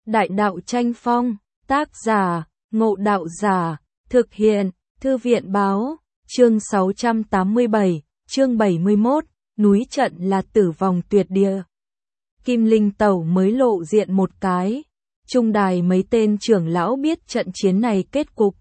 Đại đạo tranh phong, tác giả, Ngộ Đạo Giả, thực hiện, Thư viện báo, chương 687, chương 71, núi trận là tử vong tuyệt địa. Kim Linh Tẩu mới lộ diện một cái, trung đài mấy tên trưởng lão biết trận chiến này kết cục,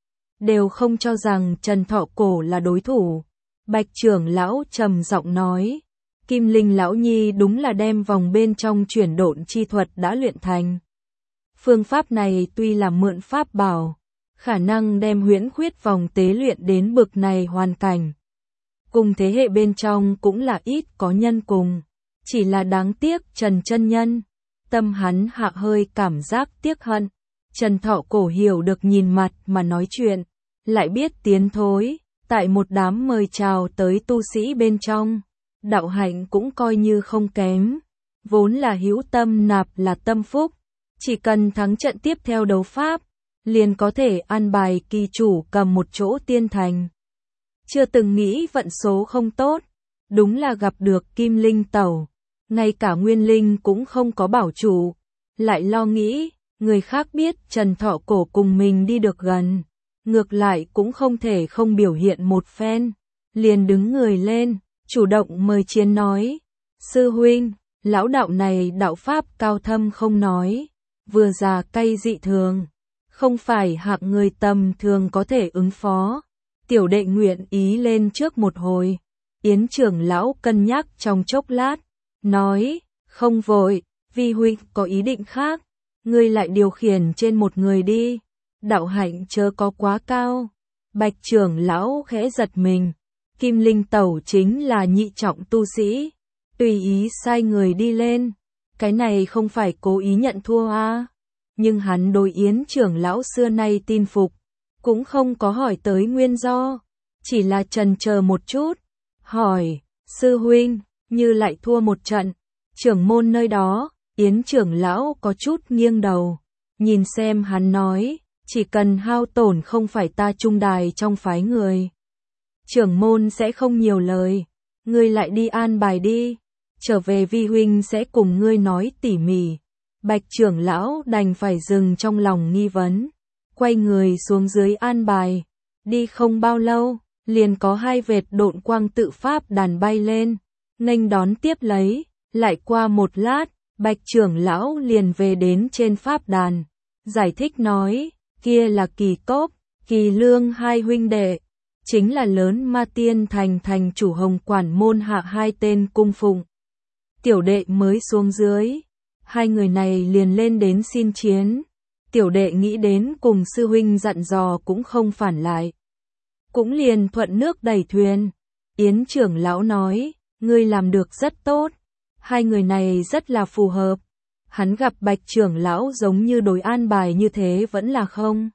đều không cho rằng Trần Thọ Cổ là đối thủ. Bạch trưởng lão trầm giọng nói, Kim Linh lão nhi đúng là đem vòng bên trong chuyển độn chi thuật đã luyện thành. Phương pháp này tuy là mượn pháp bảo, khả năng đem huyễn khuyết vòng tế luyện đến bực này hoàn cảnh. Cùng thế hệ bên trong cũng là ít có nhân cùng, chỉ là đáng tiếc Trần chân nhân, tâm hắn hạ hơi cảm giác tiếc hận. Trần Thọ Cổ hiểu được nhìn mặt mà nói chuyện, lại biết tiến thối, tại một đám mời chào tới tu sĩ bên trong, đạo hạnh cũng coi như không kém, vốn là hữu tâm nạp là tâm phúc, chỉ cần thắng trận tiếp theo đấu pháp, liền có thể an bài kỳ chủ cầm một chỗ tiên thành. Chưa từng nghĩ vận số không tốt, đúng là gặp được Kim Linh Tẩu, ngay cả Nguyên Linh cũng không có bảo chủ, lại lo nghĩ, người khác biết Trần Thọ Cổ cùng mình đi được gần, ngược lại cũng không thể không biểu hiện một phen, liền đứng người lên, chủ động mời chiến nói, sư huynh, lão đạo này đạo pháp cao thâm không nói, vừa già cay dị thường, không phải hạng người tầm thường có thể ứng phó. Tiểu đệ nguyện ý lên trước một hồi. Yến trưởng lão cân nhắc trong chốc lát, nói, không vội, vi huynh có ý định khác, ngươi lại điều khiển trên một người đi, đạo hạnh chớ có quá cao. Bạch trưởng lão khẽ giật mình, Kim Linh Tẩu chính là nhị trọng tu sĩ, tùy ý sai người đi lên, cái này không phải cố ý nhận thua à. Nhưng hắn đối Yến trưởng lão xưa nay tin phục, cũng không có hỏi tới nguyên do, chỉ là chần chờ một chút, hỏi, sư huynh, như lại thua một trận, trưởng môn nơi đó, Yến trưởng lão có chút nghiêng đầu, nhìn xem hắn nói, chỉ cần hao tổn không phải ta trung đài trong phái người. Trưởng môn sẽ không nhiều lời, ngươi lại đi an bài đi, trở về vi huynh sẽ cùng ngươi nói tỉ mỉ. Bạch trưởng lão đành phải dừng trong lòng nghi vấn, quay người xuống dưới an bài, đi không bao lâu, liền có hai vệt độn quang tự pháp đàn bay lên, nghênh đón tiếp lấy, lại qua một lát, Bạch trưởng lão liền về đến trên pháp đàn, giải thích nói, kia là Kỳ Cốc, Kỳ Lương hai huynh đệ, chính là lớn Ma Tiên thành thành chủ Hồng Quản môn hạ hai tên cung phụng. Tiểu đệ mới xuống dưới, hai người này liền lên đến xin chiến. Tiểu đệ nghĩ đến cùng sư huynh dặn dò cũng không phản lại, cũng liền thuận nước đẩy thuyền. Yến trưởng lão nói, ngươi làm được rất tốt, hai người này rất là phù hợp. Hắn gặp Bạch trưởng lão giống như đối an bài như thế vẫn là không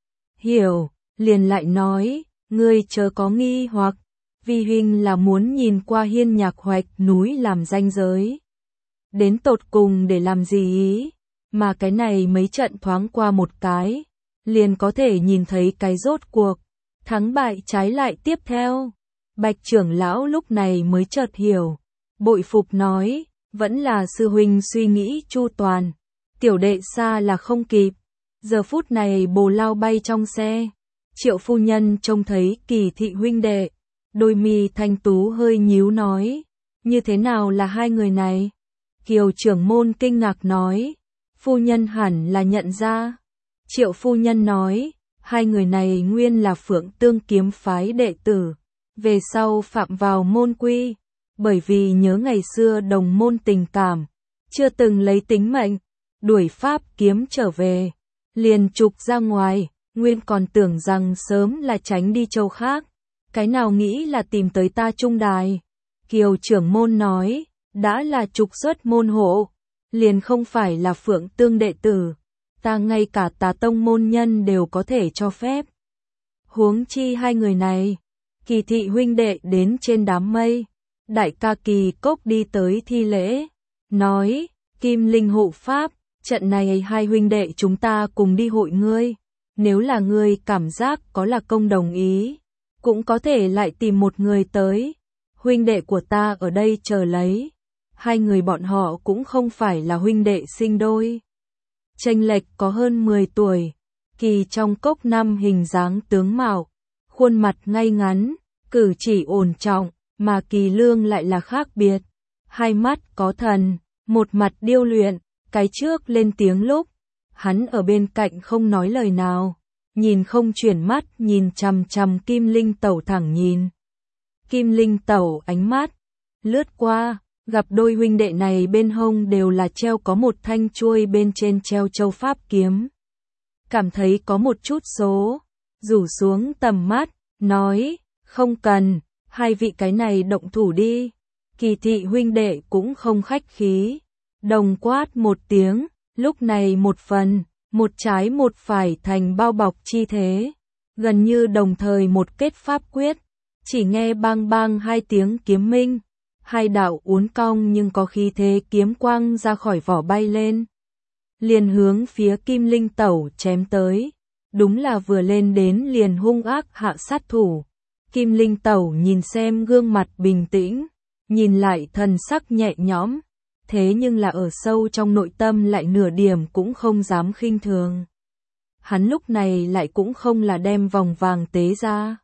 hiểu, liền lại nói, ngươi chớ có nghi hoặc, vi huynh là muốn nhìn qua Hiên Nhạc Hoạch núi làm ranh giới, đến tột cùng để làm gì ý? Mà cái này mấy trận thoáng qua một cái, liền có thể nhìn thấy cái rốt cuộc, thắng bại trái lại tiếp theo. Bạch trưởng lão lúc này mới chợt hiểu, bội phục nói, vẫn là sư huynh suy nghĩ chu toàn, tiểu đệ xa là không kịp. Giờ phút này bồ lao bay trong xe, Triệu phu nhân trông thấy Kỳ thị huynh đệ, đôi mi thanh tú hơi nhíu nói, như thế nào là hai người này? Kiều trưởng môn kinh ngạc nói, phu nhân hẳn là nhận ra. Triệu phu nhân nói, hai người này nguyên là Phượng Tương kiếm phái đệ tử, về sau phạm vào môn quy, bởi vì nhớ ngày xưa đồng môn tình cảm, chưa từng lấy tính mệnh, đuổi pháp kiếm trở về, liền trục ra ngoài, nguyên còn tưởng rằng sớm là tránh đi châu khác, cái nào nghĩ là tìm tới ta trung đài. Kiều trưởng môn nói, đã là trục xuất môn hộ, liền không phải là Phượng Tương đệ tử, ta ngay cả Tà tông môn nhân đều có thể cho phép. Huống chi hai người này, Kỳ thị huynh đệ đến trên đám mây, đại ca Kỳ Cốc đi tới thi lễ, nói, Kim Linh hộ pháp, trận này hai huynh đệ chúng ta cùng đi hội ngươi, nếu là ngươi cảm giác có là công đồng ý, cũng có thể lại tìm một người tới, huynh đệ của ta ở đây chờ lấy. Hai người bọn họ cũng không phải là huynh đệ sinh đôi. chênh lệch có hơn 10 tuổi. Kỳ trong cốc năm hình dáng tướng mạo, khuôn mặt ngay ngắn, cử chỉ ổn trọng, mà Kỳ Lương lại là khác biệt. Hai mắt có thần, một mặt điêu luyện, cái trước lên tiếng lúc hắn ở bên cạnh không nói lời nào, nhìn không chuyển mắt, nhìn chằm chằm Kim Linh Tẩu thẳng nhìn. Kim Linh Tẩu ánh mắt lướt qua, gặp đôi huynh đệ này bên hông đều là treo có một thanh chuôi, bên trên treo châu pháp kiếm. Cảm thấy có một chút số, rủ xuống tầm mắt, nói, không cần, hai vị cái này động thủ đi. Kỳ thị huynh đệ cũng không khách khí, đồng quát một tiếng, lúc này một phần, một trái một phải thành bao bọc chi thế, gần như đồng thời một kết pháp quyết, chỉ nghe bang bang hai tiếng kiếm minh, hai đạo uốn cong nhưng có khí thế kiếm quang ra khỏi vỏ bay lên, liền hướng phía Kim Linh Tẩu chém tới, đúng là vừa lên đến liền hung ác hạ sát thủ. Kim Linh Tẩu nhìn xem gương mặt bình tĩnh, nhìn lại thần sắc nhẹ nhõm, thế nhưng là ở sâu trong nội tâm lại nửa điểm cũng không dám khinh thường. Hắn lúc này lại cũng không là đem vòng vàng tế ra,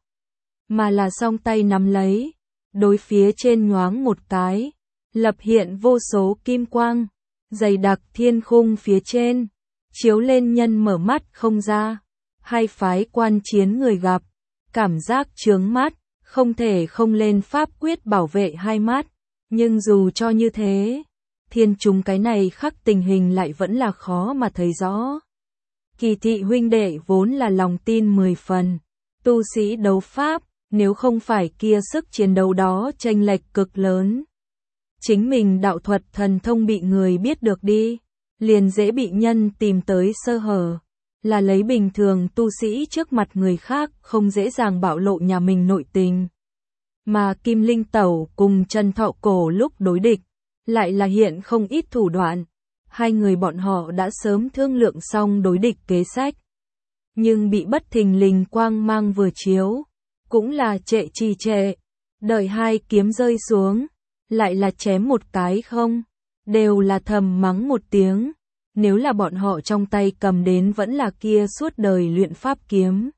mà là song tay nắm lấy, đối phía trên nhoáng một cái, lập hiện vô số kim quang, dày đặc thiên khung phía trên, chiếu lên nhân mở mắt không ra. Hai phái quan chiến người gặp, cảm giác chướng mắt, không thể không lên pháp quyết bảo vệ hai mắt, nhưng dù cho như thế, thiên chúng cái này khắc tình hình lại vẫn là khó mà thấy rõ. Kỳ thị huynh đệ vốn là lòng tin 10 phần, tu sĩ đấu pháp, nếu không phải kia sức chiến đấu đó chênh lệch cực lớn, chính mình đạo thuật thần thông bị người biết được đi, liền dễ bị nhân tìm tới sơ hở. Là lấy bình thường tu sĩ trước mặt người khác không dễ dàng bạo lộ nhà mình nội tình. Mà Kim Linh Tẩu cùng Trần Thọ Cổ lúc đối địch, lại là hiện không ít thủ đoạn. Hai người bọn họ đã sớm thương lượng xong đối địch kế sách. Nhưng bị bất thình lình quang mang vừa chiếu, cũng là trệ trì trệ. Đợi hai kiếm rơi xuống, lại là chém một cái không, đều là thầm mắng một tiếng. Nếu là bọn họ trong tay cầm đến vẫn là kia suốt đời luyện pháp kiếm.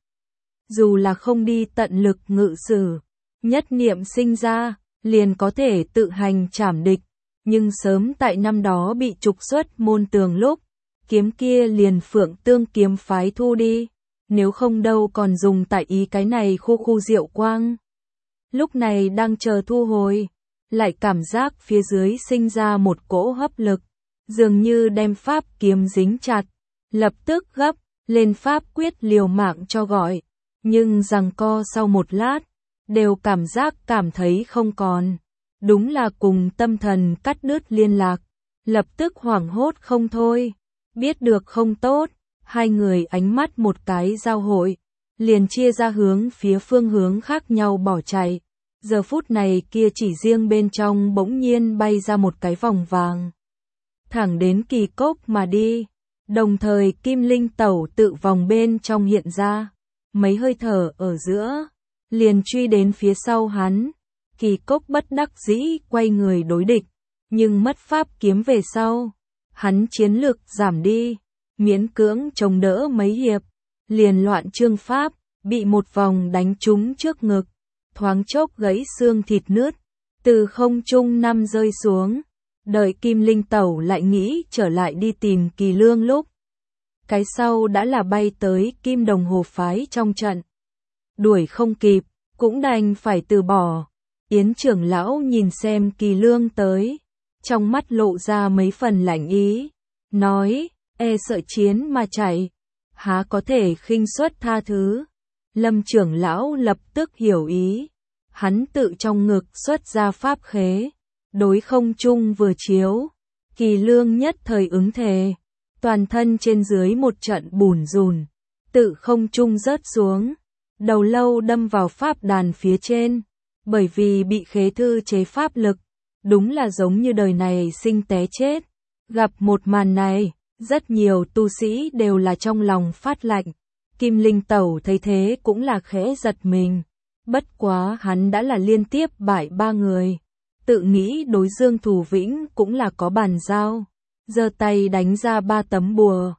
Dù là không đi tận lực ngự sử, nhất niệm sinh ra, liền có thể tự hành trảm địch. Nhưng sớm tại năm đó bị trục xuất môn tường lúc, kiếm kia liền Phượng Tương kiếm phái thu đi. Nếu không đâu còn dùng tại ý cái này khu diệu quang. Lúc này đang chờ thu hồi, lại cảm giác phía dưới sinh ra một cỗ hấp lực. Dường như đem pháp kiếm dính chặt, lập tức gấp, lên pháp quyết liều mạng cho gọi, nhưng giằng co sau một lát, đều cảm thấy không còn, đúng là cùng tâm thần cắt đứt liên lạc, lập tức hoảng hốt không thôi, biết được không tốt, hai người ánh mắt một cái giao hội, liền chia ra hướng phía phương hướng khác nhau bỏ chạy, giờ phút này kia chỉ riêng bên trong bỗng nhiên bay ra một cái vòng vàng. Thẳng đến kỳ cốc mà đi, đồng thời Kim Linh Tẩu tự vòng bên trong hiện ra, mấy hơi thở ở giữa, liền truy đến phía sau hắn, kỳ cốc bất đắc dĩ quay người đối địch, nhưng mất pháp kiếm về sau, hắn chiến lực giảm đi, miễn cưỡng chống đỡ mấy hiệp, liền loạn trương pháp, bị một vòng đánh trúng trước ngực, thoáng chốc gãy xương thịt nứt, từ không trung năm rơi xuống. Đợi Kim Linh Tẩu lại nghĩ trở lại đi tìm Kỳ Lương lúc, cái sau đã là bay tới Kim Đồng Hồ phái trong trận. Đuổi không kịp, cũng đành phải từ bỏ. Yến trưởng lão nhìn xem Kỳ Lương tới, trong mắt lộ ra mấy phần lạnh ý, nói, e sợ chiến mà chạy, há có thể khinh suất tha thứ. Lâm trưởng lão lập tức hiểu ý, hắn tự trong ngực xuất ra pháp khế. Đối không trung vừa chiếu, Kỳ Lương nhất thời ứng thề, toàn thân trên dưới một trận bùn rùn, tự không trung rớt xuống, đầu lâu đâm vào pháp đàn phía trên, bởi vì bị khế thư chế pháp lực, đúng là giống như đời này sinh té chết. Gặp một màn này, rất nhiều tu sĩ đều là trong lòng phát lạnh, Kim Linh Tẩu thấy thế cũng là khẽ giật mình, bất quá hắn đã là liên tiếp bại 3 người. Tự nghĩ đối Dương Thù Vĩnh cũng là có bàn giao, giơ tay đánh ra 3 tấm bùa,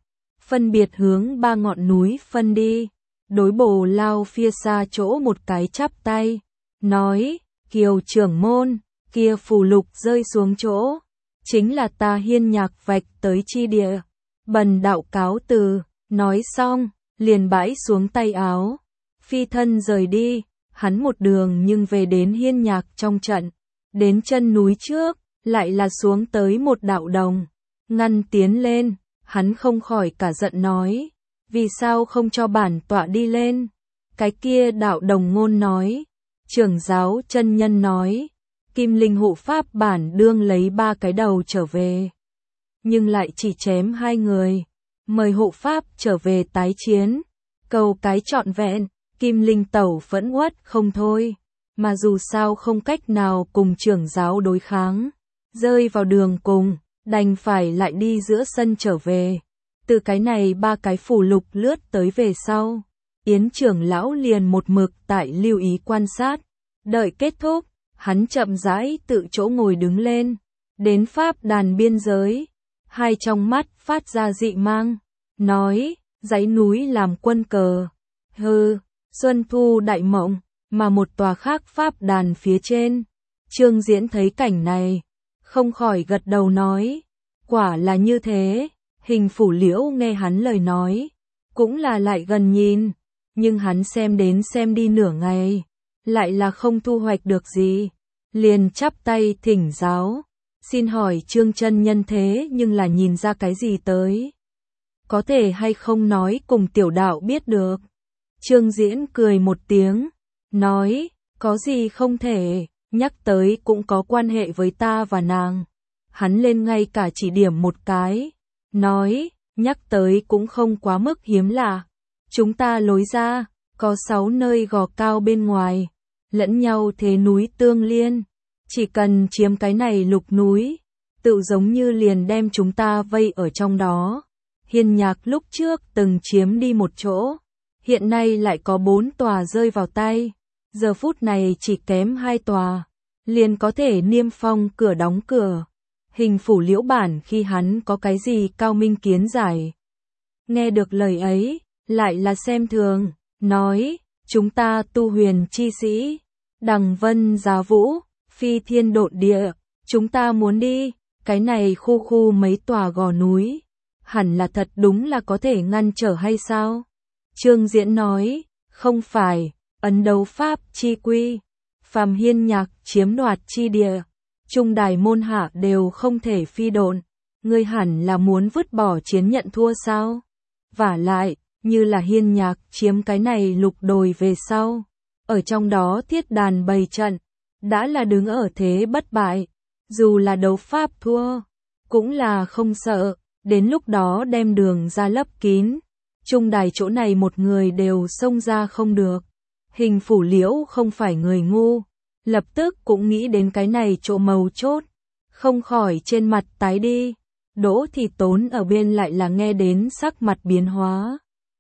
phân biệt hướng 3 ngọn núi phân đi. Đối Bồ Lao phía xa chỗ một cái chắp tay, nói, Kiều trưởng môn, kia phù lục rơi xuống chỗ, chính là ta Hiên Nhạc vạch tới chi địa. Bần đạo cáo từ, nói xong, liền bãi xuống tay áo, phi thân rời đi. Hắn một đường nhưng về đến Hiên Nhạc trong trận, đến chân núi trước, lại là xuống tới một đạo đồng, ngăn tiến lên. Hắn không khỏi cả giận nói, vì sao không cho bản tọa đi lên? Cái kia đạo đồng ngôn nói, trưởng giáo chân nhân nói, Kim Linh hộ pháp bản đương lấy 3 cái đầu trở về, nhưng lại chỉ chém 2 người, mời hộ pháp trở về tái chiến, cầu cái trọn vẹn. Kim Linh tẩu phẫn uất không thôi, mà dù sao không cách nào cùng trưởng giáo đối kháng, rơi vào đường cùng, đành phải lại đi giữa sân trở về. Từ cái này 3 cái phù lục lướt tới về sau, Yến trưởng lão liền một mực tại lưu ý quan sát, đợi kết thúc, hắn chậm rãi tự chỗ ngồi đứng lên, đến pháp đàn biên giới, hai trong mắt phát ra dị mang, nói, dãy núi làm quân cờ, hừ, xuân thu đại mộng, mà một tòa khác pháp đàn phía trên. Trương Diễn thấy cảnh này, không khỏi gật đầu nói, quả là như thế. Hình Phủ Liễu nghe hắn lời nói, cũng là lại gần nhìn, nhưng hắn xem đến xem đi nửa ngày, lại là không thu hoạch được gì, liền chắp tay thỉnh giáo, xin hỏi Trương chân nhân thế nhưng là nhìn ra cái gì tới? Có thể hay không nói cùng tiểu đạo biết được? Trương Diễn cười một tiếng, nói, có gì không thể, nhắc tới cũng có quan hệ với ta và nàng. Hắn lên ngay cả chỉ điểm một cái, nói, nhắc tới cũng không quá mức hiếm lạ. Chúng ta lối ra, có 6 nơi gò cao bên ngoài, lẫn nhau thế núi tương liên. Chỉ cần chiếm cái này lục núi, tự giống như liền đem chúng ta vây ở trong đó. Hiên Nhạc lúc trước từng chiếm đi một chỗ, hiện nay lại có 4 tòa rơi vào tay. Giờ phút này chỉ kém 2 tòa, liền có thể niêm phong cửa đóng cửa. Hình Phủ Liễu bản khi hắn có cái gì cao minh kiến giải. Nghe được lời ấy, lại là xem thường, nói, chúng ta tu huyền chi sĩ, đằng vân giá vũ, phi thiên độn địa, chúng ta muốn đi, cái này khu khu mấy tòa gò núi, hẳn là thật đúng là có thể ngăn trở hay sao? Trương Diễn nói, không phải, ấn đấu pháp chi quy, phàm Hiên Nhạc chiếm đoạt chi địa, trung đài môn hạ đều không thể phi độn, ngươi hẳn là muốn vứt bỏ chiến nhận thua sao? Vả lại, như là Hiên Nhạc chiếm cái này lục đồi về sau, ở trong đó thiết đàn bày trận, đã là đứng ở thế bất bại, dù là đấu pháp thua, cũng là không sợ, đến lúc đó đem đường ra lấp kín, trung đài chỗ này một người đều xông ra không được. Hình Phủ Liễu không phải người ngu, lập tức cũng nghĩ đến cái này chỗ mấu chốt, không khỏi trên mặt tái đi. Đỗ Thị Tốn ở bên lại là nghe đến sắc mặt biến hóa.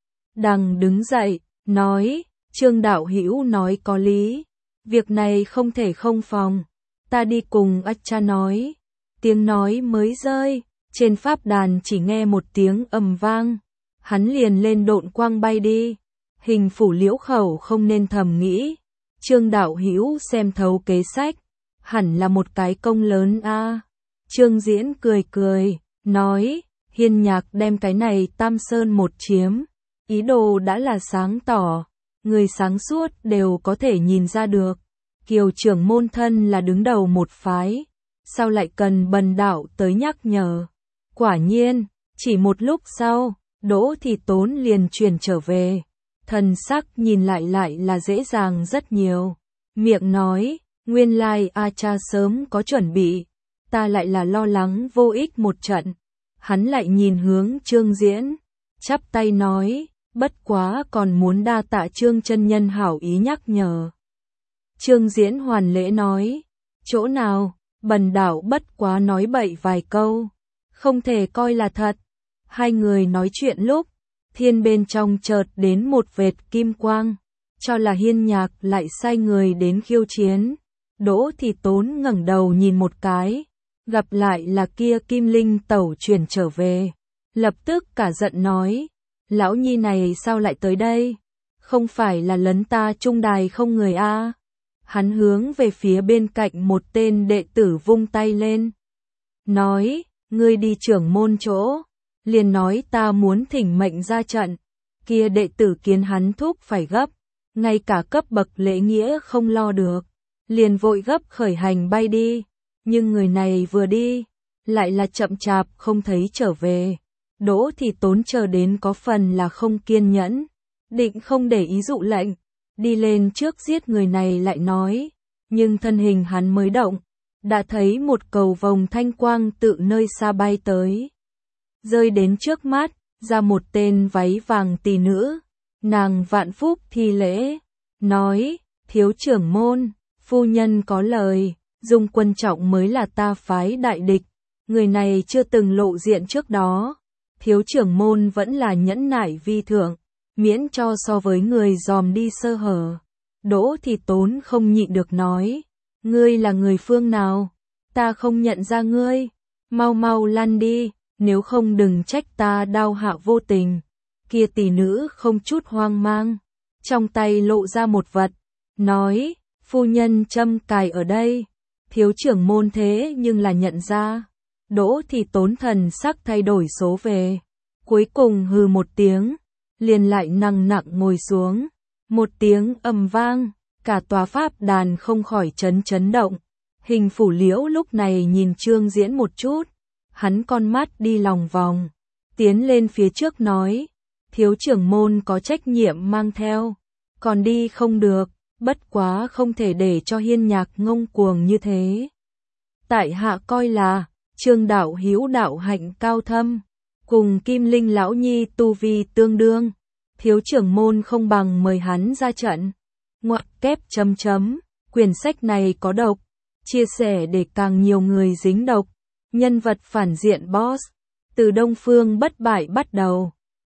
Đằng đứng dậy, nói, Trương đạo hữu nói có lý, việc này không thể không phòng, ta đi cùng ách cha nói. Tiếng nói mới rơi, trên pháp đàn chỉ nghe một tiếng ầm vang, hắn liền lên độn quang bay đi. Hình Phủ Liễu khẩu không nên thầm nghĩ, Trương đạo hữu xem thấu kế sách, hẳn là một cái công lớn a. Trương Diễn cười cười, nói, Hiên Nhạc đem cái này Tam Sơn một chiếm, ý đồ đã là sáng tỏ, người sáng suốt đều có thể nhìn ra được. Kiều trưởng môn thân là đứng đầu một phái, sao lại cần bần đạo tới nhắc nhở? Quả nhiên, chỉ một lúc sau, Đỗ Thị Tốn liền truyền trở về, thần sắc nhìn lại là dễ dàng rất nhiều. Miệng nói, nguyên lai A cha sớm có chuẩn bị, ta lại là lo lắng vô ích một trận. Hắn lại nhìn hướng Trương Diễn, chắp tay nói, bất quá còn muốn đa tạ Trương chân nhân hảo ý nhắc nhở. Trương Diễn hoàn lễ nói, chỗ nào, bần đạo bất quá nói bậy vài câu, không thể coi là thật. Hai người nói chuyện lúc, thiên bên trong chợt đến một vệt kim quang, cho là Hiên Nhạc lại sai người đến khiêu chiến. Đỗ Thị Tốn ngẩng đầu nhìn một cái, gặp lại là kia Kim Linh tẩu chuyển trở về, lập tức cả giận nói, lão nhi này sao lại tới đây? Không phải là lấn ta trung đài không người a? Hắn hướng về phía bên cạnh một tên đệ tử vung tay lên. Nói, ngươi đi trưởng môn chỗ. Liền nói ta muốn thỉnh mệnh ra trận. Kia đệ tử kiến hắn thúc phải gấp. Ngay cả cấp bậc lễ nghĩa không lo được. Liền vội gấp khởi hành bay đi. Nhưng người này vừa đi, lại là chậm chạp không thấy trở về. Đỗ thì Tốn chờ đến có phần là không kiên nhẫn. Định không để ý dụ lệnh. Đi lên trước giết người này lại nói. Nhưng thân hình hắn mới động. Đã thấy một cầu vồng thanh quang tự nơi xa bay tới. Rơi đến trước mắt, ra một tên váy vàng tỷ nữ. Nàng vạn phúc thi lễ. Nói, thiếu trưởng môn, phu nhân có lời, Dung Quân Trọng mới là ta phái đại địch. Người này chưa từng lộ diện trước đó. Thiếu trưởng môn vẫn là nhẫn nại vi thượng, miễn cho so với người dòm đi sơ hở. Đỗ thì Tốn không nhịn được nói, ngươi là người phương nào? Ta không nhận ra ngươi, mau mau lăn đi, nếu không đừng trách ta đau hạ vô tình. Kia tỷ nữ không chút hoang mang, trong tay lộ ra một vật, nói, phu nhân châm cài ở đây. Thiếu trưởng môn thế nhưng là nhận ra. Đỗ thì Tốn thần sắc thay đổi số về. Cuối cùng hừ một tiếng, liền lại nặng nặng ngồi xuống. Một tiếng ầm vang, cả tòa pháp đàn không khỏi chấn động. Hình Phủ Liễu lúc này nhìn Trương Diễn một chút, hắn con mắt đi lòng vòng, tiến lên phía trước nói, thiếu trưởng môn có trách nhiệm mang theo, còn đi không được, bất quá không thể để cho Hiên Nhạc ngông cuồng như thế. Tại hạ coi là, Trương đạo hữu đạo hạnh cao thâm, cùng Kim Linh lão nhi tu vi tương đương, thiếu trưởng môn không bằng mời hắn ra trận. Ngoặc kép chấm chấm, quyển sách này có độc, chia sẻ để càng nhiều người dính độc. Nhân vật phản diện boss, từ Đông Phương Bất Bại bắt đầu.